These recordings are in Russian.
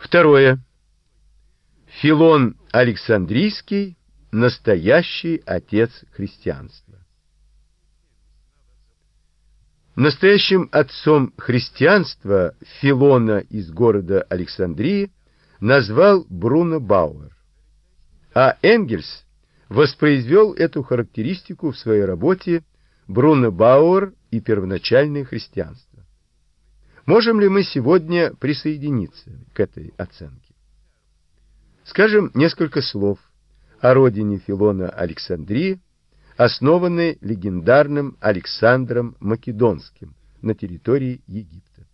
Второе. Филон Александрийский – настоящий отец христианства. Настоящим отцом христианства Филона из города Александрии назвал Бруно Бауэр, а Энгельс воспроизвел эту характеристику в своей работе «Бруно Бауэр и первоначальное христианство». Можем ли мы сегодня присоединиться к этой оценке? Скажем несколько слов о родине Филона Александрии, основанной легендарным Александром Македонским на территории Египта.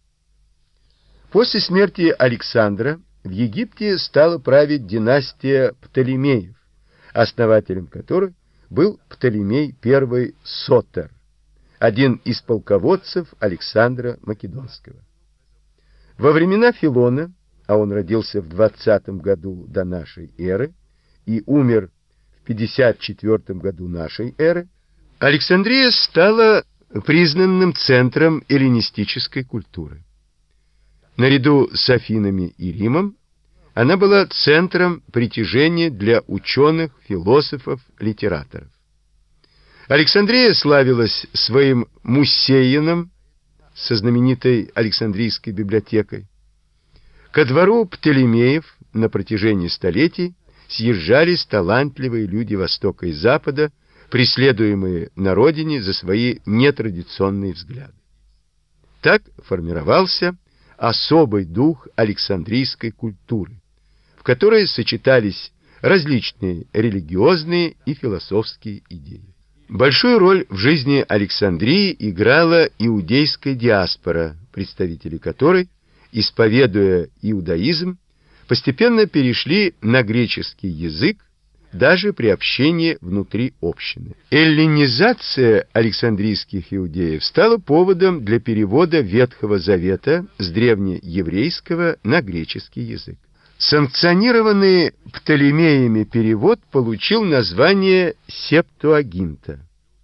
После смерти Александра в Египте стала править династия Птолемеев, основателем которой был Птолемей I Сотер, один из полководцев Александра Македонского. Во времена Филона, а он родился в 20 году до нашей эры и умер в 54 году нашей эры, Александрия стала признанным центром эллинистической культуры. Наряду с Афинами и Римом она была центром притяжения для ученых, философов, литераторов. Александрия славилась своим муссеином со знаменитой Александрийской библиотекой. Ко двору Птолемеев на протяжении столетий съезжались талантливые люди Востока и Запада, преследуемые на родине за свои нетрадиционные взгляды. Так формировался особый дух Александрийской культуры, в которой сочетались различные религиозные и философские идеи. Большую роль в жизни Александрии играла иудейская диаспора, представители которой, исповедуя иудаизм, постепенно перешли на греческий язык даже при общении внутри общины. Эллинизация александрийских иудеев стала поводом для перевода Ветхого Завета с древнееврейского на греческий язык. Санкционированный Птолемеями перевод получил название Септуагинта.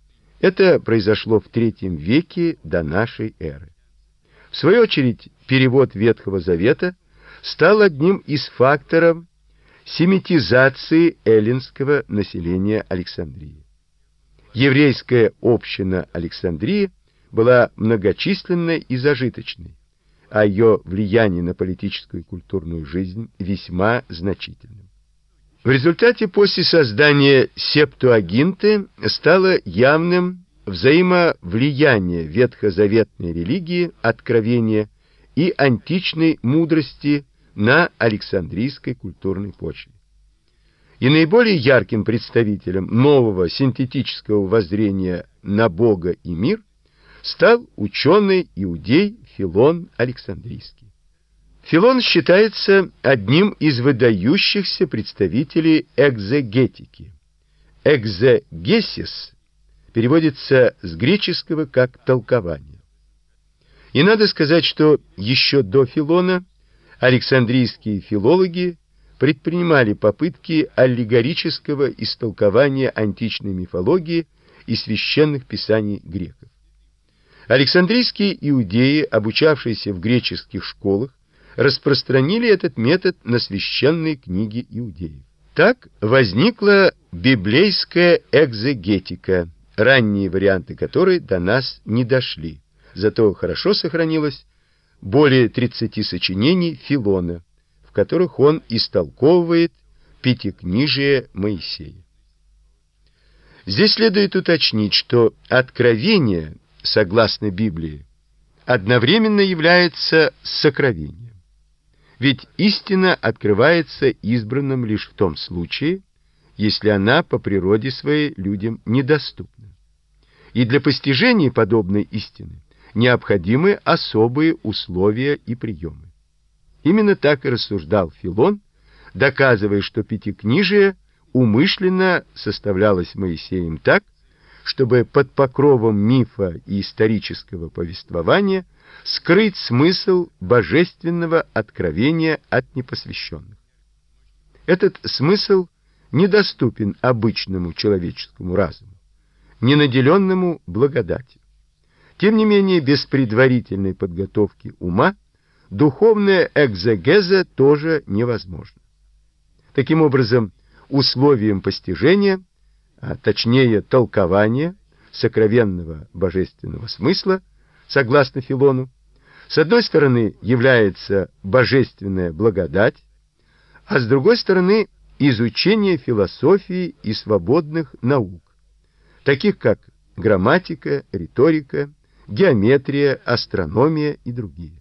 Это произошло в III веке до нашей эры. В свою очередь, перевод Ветхого Завета стал одним из факторов семитизации эллинского населения Александрии. Еврейская община Александрии была многочисленной и зажиточной, а ее влияние на политическую и культурную жизнь весьма значительным. В результате после создания Септуагинты стало явным взаимовлияние ветхозаветной религии, откровения и античной мудрости на Александрийской культурной почве. И наиболее ярким представителем нового синтетического воззрения на Бога и мир стал ученый-иудей Филон Александрийский. Филон считается одним из выдающихся представителей экзегетики. Экзегесис переводится с греческого как «толкование». И надо сказать, что еще до Филона александрийские филологи предпринимали попытки аллегорического истолкования античной мифологии и священных писаний греков. Александрийские иудеи, обучавшиеся в греческих школах, распространили этот метод на священные книги иудеев. Так возникла библейская экзегетика, ранние варианты которой до нас не дошли, зато хорошо сохранилось более 30 сочинений Филона, в которых он истолковывает Пятикнижие Моисея. Здесь следует уточнить, что откровение, согласно Библии, одновременно является сокровением. Ведь истина открывается избранным лишь в том случае, если она по природе своей людям недоступна. И для постижения подобной истины необходимы особые условия и приемы. Именно так и рассуждал Филон, доказывая, что Пятикнижие умышленно составлялось Моисеем так, чтобы под покровом мифа и исторического повествования скрыть смысл божественного откровения от непосвященных. Этот смысл недоступен обычному человеческому разуму, не наделенному благодатью. Тем не менее, без предварительной подготовки ума духовная экзегеза тоже невозможна. Таким образом, условием постижения, а точнее толкования сокровенного божественного смысла, согласно Филону, с одной стороны является божественная благодать, а с другой стороны изучение философии и свободных наук, таких как грамматика, риторика, геометрия, астрономия и другие.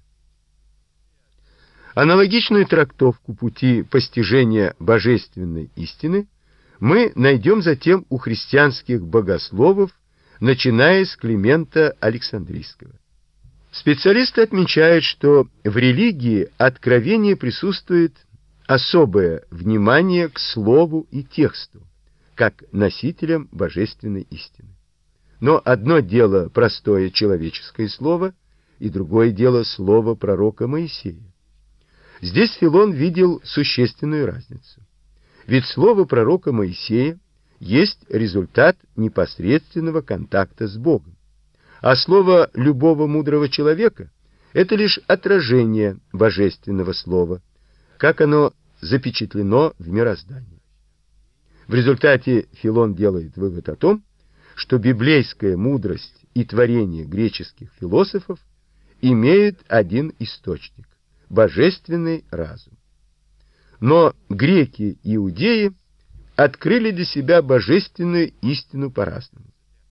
Аналогичную трактовку пути постижения божественной истины мы найдем затем у христианских богословов, начиная с Климента Александрийского. Специалисты отмечают, что в религии откровения присутствует особое внимание к слову и тексту, как носителям божественной истины. Но одно дело простое человеческое слово, и другое дело слово пророка Моисея. Здесь Филон видел существенную разницу. Ведь слово пророка Моисея есть результат непосредственного контакта с Богом, а слово любого мудрого человека – это лишь отражение божественного слова, как оно запечатлено в мироздании. В результате Филон делает вывод о том, что библейская мудрость и творение греческих философов имеют один источник – божественный разум. Но греки и иудеи открыли для себя божественную истину по-разному.